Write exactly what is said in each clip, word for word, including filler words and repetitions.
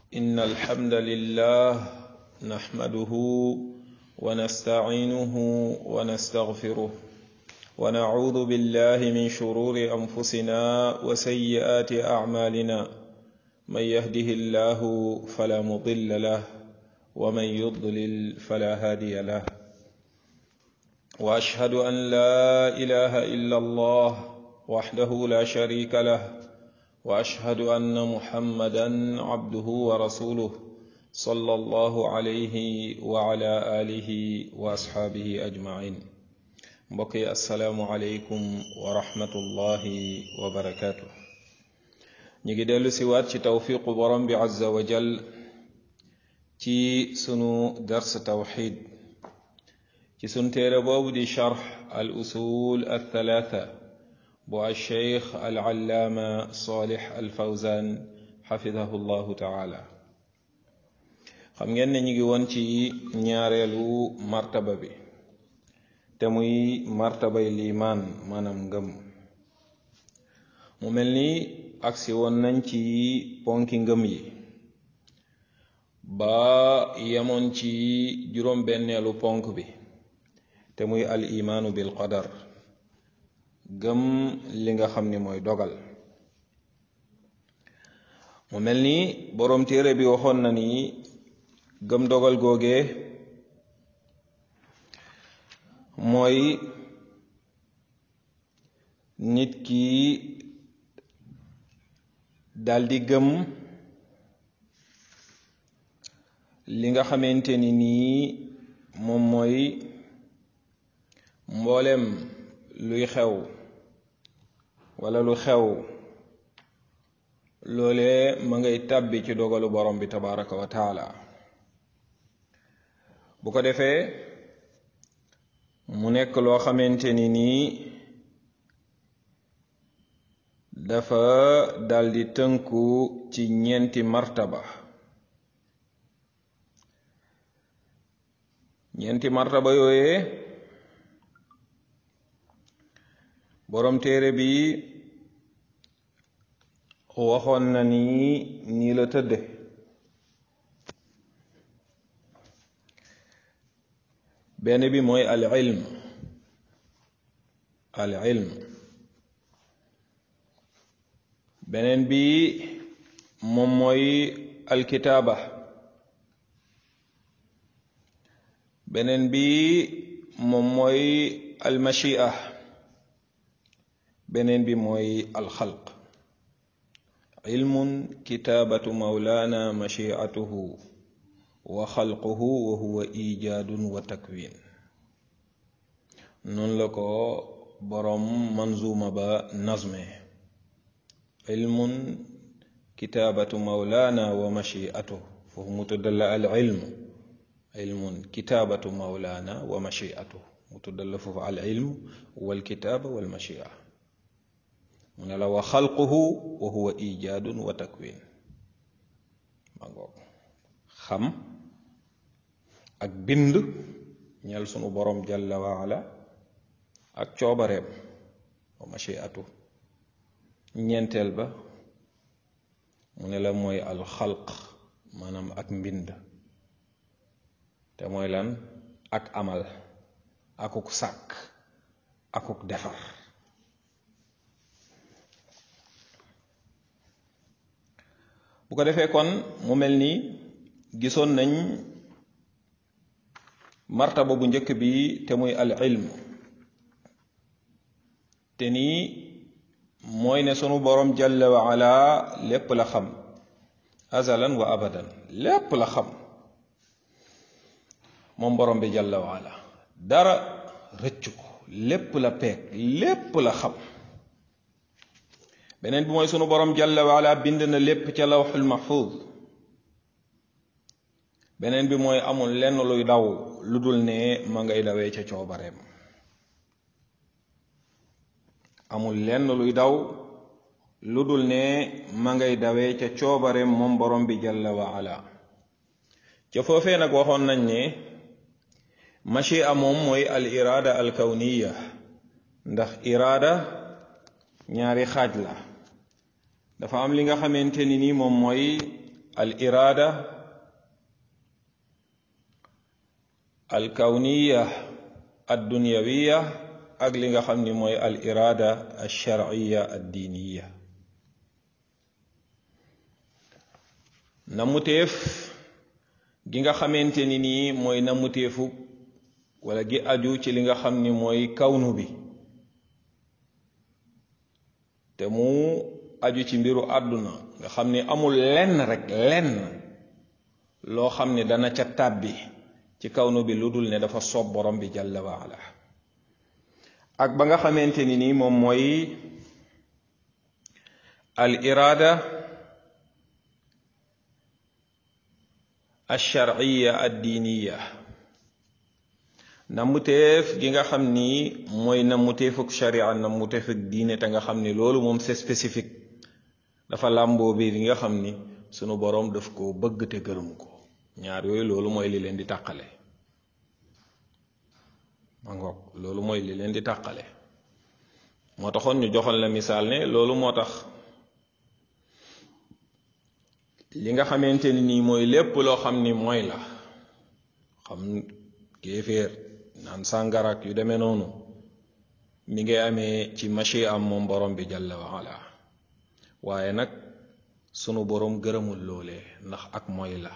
إن الحمد لله نحمده ونستعينه ونستغفره ونعوذ بالله من شرور أنفسنا وسيئات أعمالنا من يهده الله فلا مضل له ومن يضلل فلا هادي له وأشهد أن لا إله إلا الله وحده لا شريك له وأشهد أن محمدا عبده ورسوله صلى الله عليه وعلى آله وأصحابه أجمعين بقي السلام عليكم ورحمة الله وبركاته نيجي ديلو سيوات ci توفيق borom bi azza wa jal ci sunu dars tawhid ci sun téere boobu di sharh al usul al thalatha bu alcheikh alallaama Salih Alfawzan xafidahu llahu taala xam ngeen ne ñu ngi woon ci ñaareelu martaba bi te muy martabay liimaan maanaam ngëm mu mel ni agsi woon nañ ci ponki ngëm yi ba yemoon ci juróom benneelu ponk bi te muy al imaanu bil qadar gëm li nga xam ni mooy dogal mu mel ni boroom téere bi waxoon na ni gëm dogal googee mooy nit ki daldi gëm li nga xamante ni nii moom mooy mboolem luy xew wala lu xew loolee ma ngay tàbbi ci dogalu borom bi tabaraka wa taala bu ko defee mu nekk loo xamante ni nii dafa daldi tënku ci ñeenti martaba ñeenti martaba yooyee borom téere bi waxoon na ni nii la tëdde benn bi mooy al ilm al ilm beneen bi moom mooy al kitaaba beneen bi moom mooy al mashia beneen bi mooy alxalq ilmun kitaabatu mawlaana machiatuhu wa xalquhu wa huwa ijaadun wa takwin noonu la ko boroom manzuma ba nazme ilmun kitaabatu mawlaana wa machiatuhu foofu mu tuddal al ilm ilmun kitaabatu mawlaana wa machiatuhu mu tuddal foofu al ilm wal kitaaba wal machia mu ne la wa xalquhu wa huwa ijaadun wa takwin ma ngoog xam ak bind ñeel sunu borom jalla wa ala ak coobareem wa machiatu ñeenteel ba mu ne la mooy al xalq maanaam ak mbind te mooy lan ak amal akuk sàkk akuk defar bu ko defee kon mu mel ni gisoon nañ martaba bu njëkk bi te muy al ilm te nii mooy ne sunu borom jalla wa ala lépp la xam azalan wa abadan lépp la xam moom borom bi jalla wa ala dara rëccu ko lépp la peeg lépp la xam beneen bi mooy sunu borom jalla wa ala bind na lépp ca lawxul mahfuz beneen bi mooy amul lenn luy daw lu dul ne ma ngay dawee ca coobareem amul lenn luy daw lu dul ne ma ngay dawee ca coobareem moom borom bi jalla wa ala ca foofee nag waxoon nañ ne machia moom mooy al iraada al kawniya ndax iraada ñaari xaaj la dafa am li nga xamante ni nii moom mooy al irada al kawniya ad dunyawiya ak li nga xam ni mooy al irada al sharciya ad diiniya. namuteef gi nga xamante ni nii mooy namuteefu wala gi aju ci li nga xam ni mooy kawnu bi te mu aju ci mbiru àdduna nga xam ni amul lenn rek lenn loo xam ni dana ca tàbbi ci kawnu bi lu dul ne dafa soob borom bi jalla wa ala. ak ba nga xamante ni nii moom mooy al irada al sharciya ad diiniya namuteef gi nga xam ni mooy namuteefuk sharia namuteefuk diine te nga xam ni loolu moom c'est spécifique dafa làmboo bi li nga xam ni sunu boroom daf ko bëgg te gërëm ko. ñaar yooyu loolu mooy li leen di tàqale ma ngoog loolu mooy li leen di tàqale moo taxoon ñu joxoon la misaal ne loolu moo tax li nga xamante ni nii mooy lépp loo xam ni mooy la xam kéeféer naan sàngarak yu demee noonu mi ngi amee ci machi am moom borom bi jalla wa ala waaye nag sunu borom gërëmul loolee ndax ak mooy la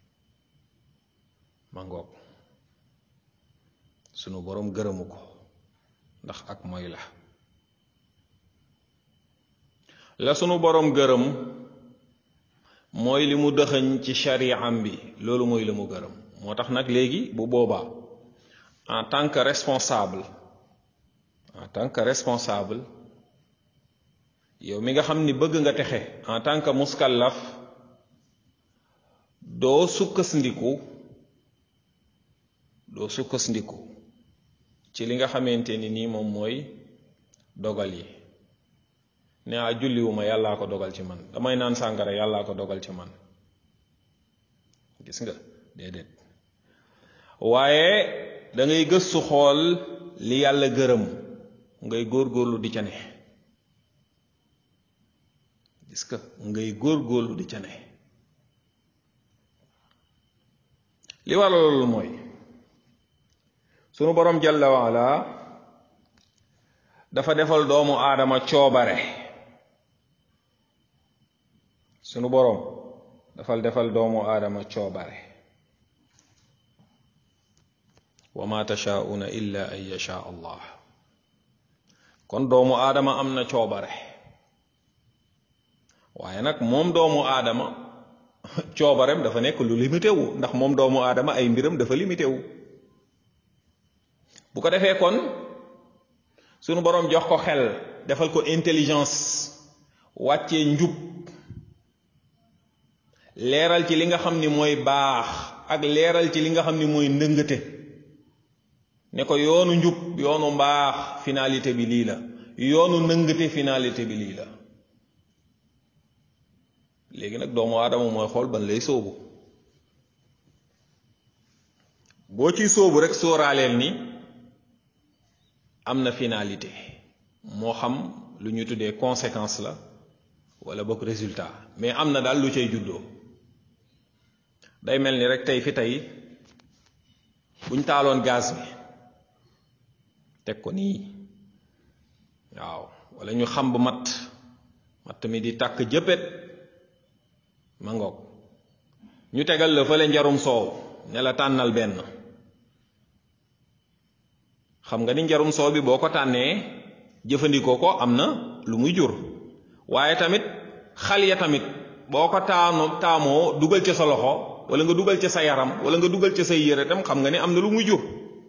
ma ngoog sunu borom gërëmu ko ndax ak mooy la la sunu borom gërëm mooy li mu dëxëñ ci shari'am bi loolu mooy li mu gërëm. moo tax nag léegi bu boobaa en tant que responsable en tant que responsable yow mi nga xam ni bëgg nga texe en tant que muskallaf doo sukkandiku doo sukkandiku ci li nga xamante ni nii moom mooy dogal yi ne a julliwuma yàllaa ko dogal ci man, damay naan sàngara yàllaa ko dogal ci man. gis nga déedéet waaye da ngay gëstu xool li yàlla gërëm ngay góorgóorlu di ca ne. gis nga ngay góorgóorlu di ca ne. li waral loolu mooy sunu borom jalla wa ala dafa defal doomu aadama coobare. sunu borom dafal defal doomu aadama coobare. wa ma tashaa'una illa an yasha allah. kon doomu aadama am na coobare waaye nag moom doomu aadama coobarem dafa nekk lu limité wu ndax moom doomu aadama ay mbiram dafa limité wu. bu ko defee kon sunu borom jox ko xel defal ko intelligence wàccee njub leeral ci li nga xam ni mooy baax ak leeral ci li nga xam ni mooy ndëngate ne ko yoonu njub yoonu mbaax finalité bi lii la, yoonu ndëngate finalité bi lii la. léegi nag doomu aadama mooy xool ban lay sóobu. boo ciy sóobu rek sóoraaleel ni am na finalité, moo xam lu ñu tuddee conséquence la wala boog résultat, mais am na daal lu cay juddoo. day mel ni rek tey fi tey buñ taaloon gaz bi teg ko nii waaw, wala ñu xam ba matt matt mi di tàkk jëppet ma ngoog ñu tegal la fële njarum soow ne la tànnal benn. xam nga ni njarum soow bi boo ko tànnee jëfandikoo ko am na lu muy jur, waaye tamit xal ya tamit boo ko taano taamoo dugal ca sa loxo wala nga dugal ca sa yaram wala nga dugal ca say yére tam xam nga ni am na lu muy jur.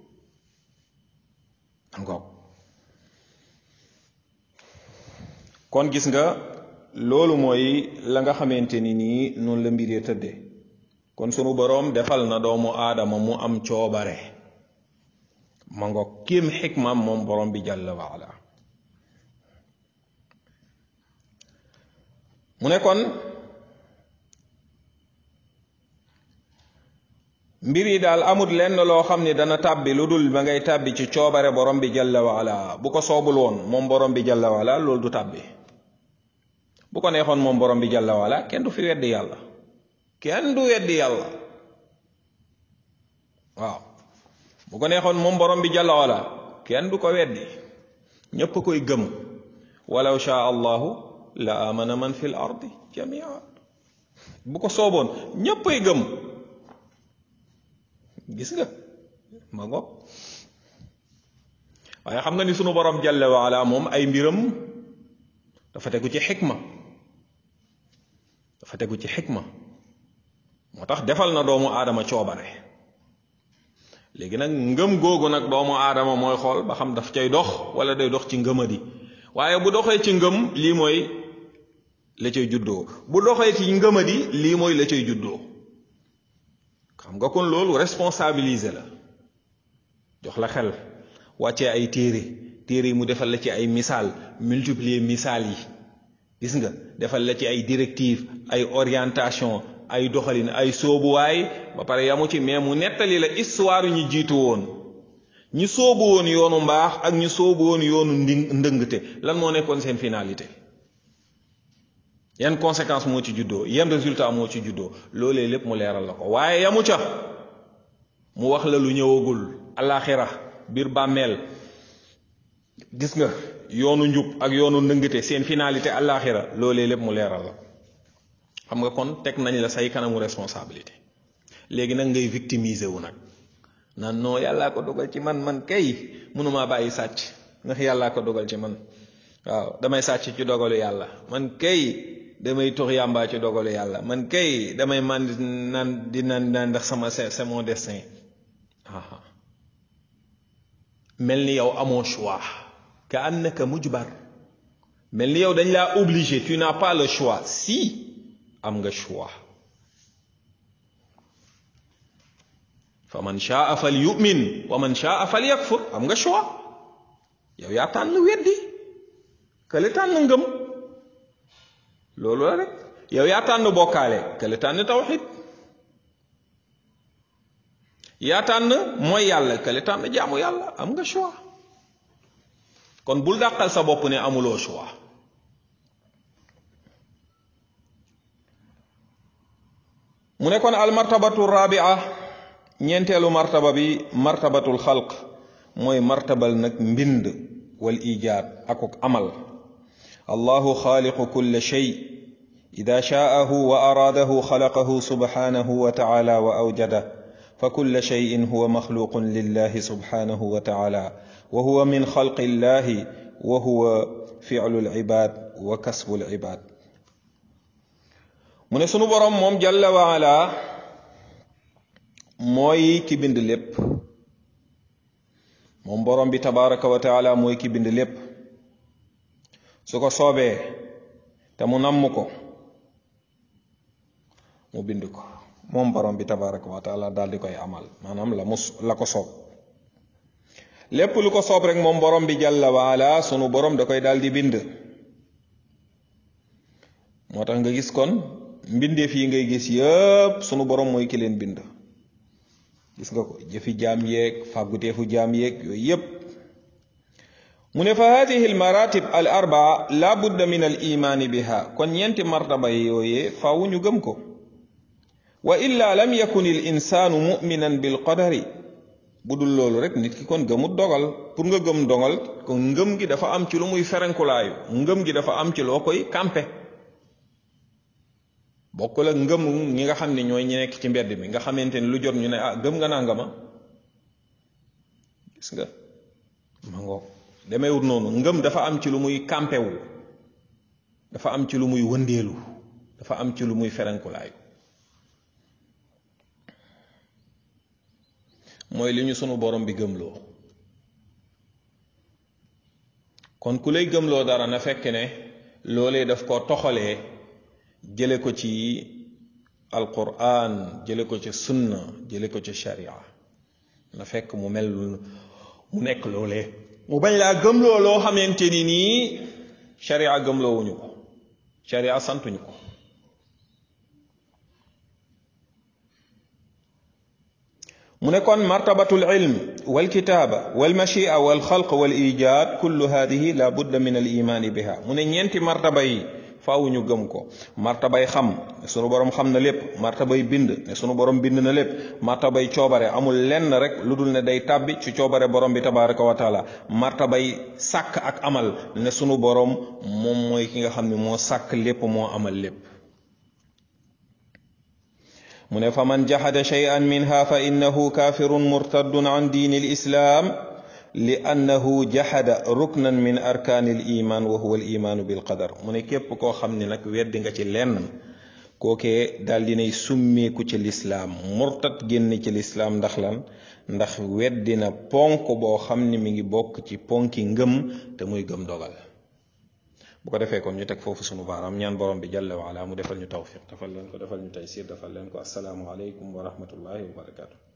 kon gis nga loolu mooy la nga xamante ni nii noonu la mbir ya tëdde. kon sunu boroom defal na doomu aadama mu am coobare ma ngoog kéem xikmaam moom borom bi jàlla wa ala. mu ne kon mbir yi daal amut lenn loo xam ni dana tàbbi lu dul ba ngay tàbbi ci coobare borom bi jàlla wa ala. bu ko soobul woon moom borom bi jàlla wa ala loolu du tàbbi. bu ko neexoon moom borom bi jàlla wa ala kenn du fi weddi yàlla kenn du weddi yàlla waaw bu ko neexoon moom borom bi jalla wala kenn du ko weddi ñépp koy gëm walaw shaa allahu la amana man fil ardi jamia bu ko sooboon ñéppay gëm gis nga ma ngoog waaye xam nga ni sunu borom jalla waala moom ay mbiram dafa tegu ci xikma dafa tegu ci xikma moo tax defal na doomu aadama coobare léegi nag ngëm googu nag doomu aadama mooy xool ba xam daf cay dox wala day dox ci ngëmadi waaye bu doxee ci ngëm lii mooy la cay juddoo bu doxee ci ngëmadi lii mooy la cay juddoo xam nga kon loolu responsabiliser la jox la xel wàccee ay téere téere yi mu defal la ci ay misaal multiplier misaal yi gis nga defal la ci ay directive ay orientation ay doxalin ay soobuwaay ba pare yamu ci mais mu nettali la histoire ñu jiitu woon ñi soobu woon yoonu mbaax ak ñi soobu woon yoonu ndi ndëngte lan moo nekkoon seen finalité yan conséquence moo ci juddoo yan résultat moo ci juddoo loolee lépp mu leeral la ko waaye yamu ca mu wax la lu ñëwagul alaxira biir bàmmeel gis nga yoonu njub ak yoonu ndëngte seen finalité alaxira loolee lépp mu leeral la xam nga kon teg nañ la say kanamu responsabilité léegi nag ngay victimiser wu nag naan non yàllaa ko dogal ci man man kay mënumaa bàyyi sàcc ndax yàllaa ko dogal ci man waaw damay sàcc ci dogalu yàlla man kay damay tux yàmbaa ci dogalu yàlla man kay damay man naan di naan naan ndax sama c'est mon destin aa mel ni yow amoo choix ka annaka mujbar mel ni yow dañ laa obligé tu n'as pas le choix si am nga choix fa man shaa fal yu'min wa man shaa fal yakfur am nga choix yow yaa tànn weddi kële tànn ngëm loolu la rek yow yaa tànn bokkaale kële tànn tawxid yaa tànn mooy yàlla kële tànn jaamu yàlla am nga choix kon bul dàqal sa bopp ne amuloo choix mu ne kon al martabatu rabia ñeenteelu martaba bi martabatul xalq mooy martabal nag mbind wal ijaad akuk amal allahu xaaliqu kulla shay ida shaahu wa araadahu xalaqahu subhanahu wa taala wa awjada fa kulla shayin huwa maxluqun lillahi subhanahu wa taala wa huwa min xalqi llahi wa huwa fi'lu al-ibaad wa kasbu al-ibaad mu ne sunu boroom moom jalla wa ala mooy ki bind lépp moom boroom bi tabaraka wa taala mooy ki bind lépp su ko soobee te mu namm ko mu bind ko moom boroom bi tabaraka wa taala daal di koy amal maanaam la mus la ko soob lépp lu ko soob rek moom boroom bi jalla wa ala sunu boroom da koy daal di bind moo tax nga gis kon mbindeef yi ngay gis yépp sunu boroom mooy ki leen bind gis nga ko jëfi jaam yeeg fàgguteefu jaam yeeg yooyu yépp mu ne fa hadihi al maratib al arbaa la budda min al imaani biha kon ñeenti martaba yooyee faawu ñu gëm ko wa illa lam yakun al insaanu muminan bil qadari bu dul loolu rek nit ki kon gëmut dogal pour nga gëm dogal kon ngëm gi dafa am ci lu muy ferenkulaayu ngëm gi dafa am ci loo koy kampe bokk la ngëm ñi nga xam ne ñooy ñi nekk ci mbedd mi nga xamante ni lu jot ñu ne ah gëm nga naa nga ma gis nga ma ngoo demeewut noonu ngëm dafa am ci lu muy kampewu dafa am ci lu muy wëndeelu dafa am ci lu muy ferenkulaayu mooy li ñu sunu borom bi gëmloo kon ku lay gëmloo dara na fekk ne loolee daf ko toxalee jële ko ci alquran jële ko ci sunna jële ko ci sharia na fekk mu mel mu nekk loolee mu bañ laa gëmloo loo xamante ni nii sharia gëmloo wuñu ko sharia santuñu ko mu ne kon martabatul ilm wal kitaaba wal machia wal xalq wal ijaad kullu hadihi la budda min al imaani biha mu ne ñeenti martaba yi faaw ñu gëm ko. martabay xam ne sunu borom xam na lépp, martabay bind ne sunu borom bind na lépp, martabay coobare amul lenn rek lu dul ne day tàbbi ci coobare borom bi tabaraka wa taala, martabay sàkk ak amal ne sunu borom moom mooy ki nga xam ne moo sàkk lépp moo amal lépp. mu ne fa man jahada shay'an minha fa innahu kafirun murtaddun an diini l-islaam li annahu jahada ruknan min arkaani l-iman wa huwa l-imaanu bil qadar. mu ne képp koo xam ne nag weddi nga ci lenn kookee daal dinay summeeku ci lislaam, murtad génn ci lislaam. ndax lan? ndax weddi na ponk boo xam ne mi ngi bokk ci ponki ngëm te muy gëm dogal. bu ko defee kon ñu teg foofu sunu baaraam ñaan borom bi jalla wa ala mu defal ñu tawfiq defal leen ko defal ñu taysir defal leen ko. assalaamu aleykum wa rahmatullahi wa barakatuh.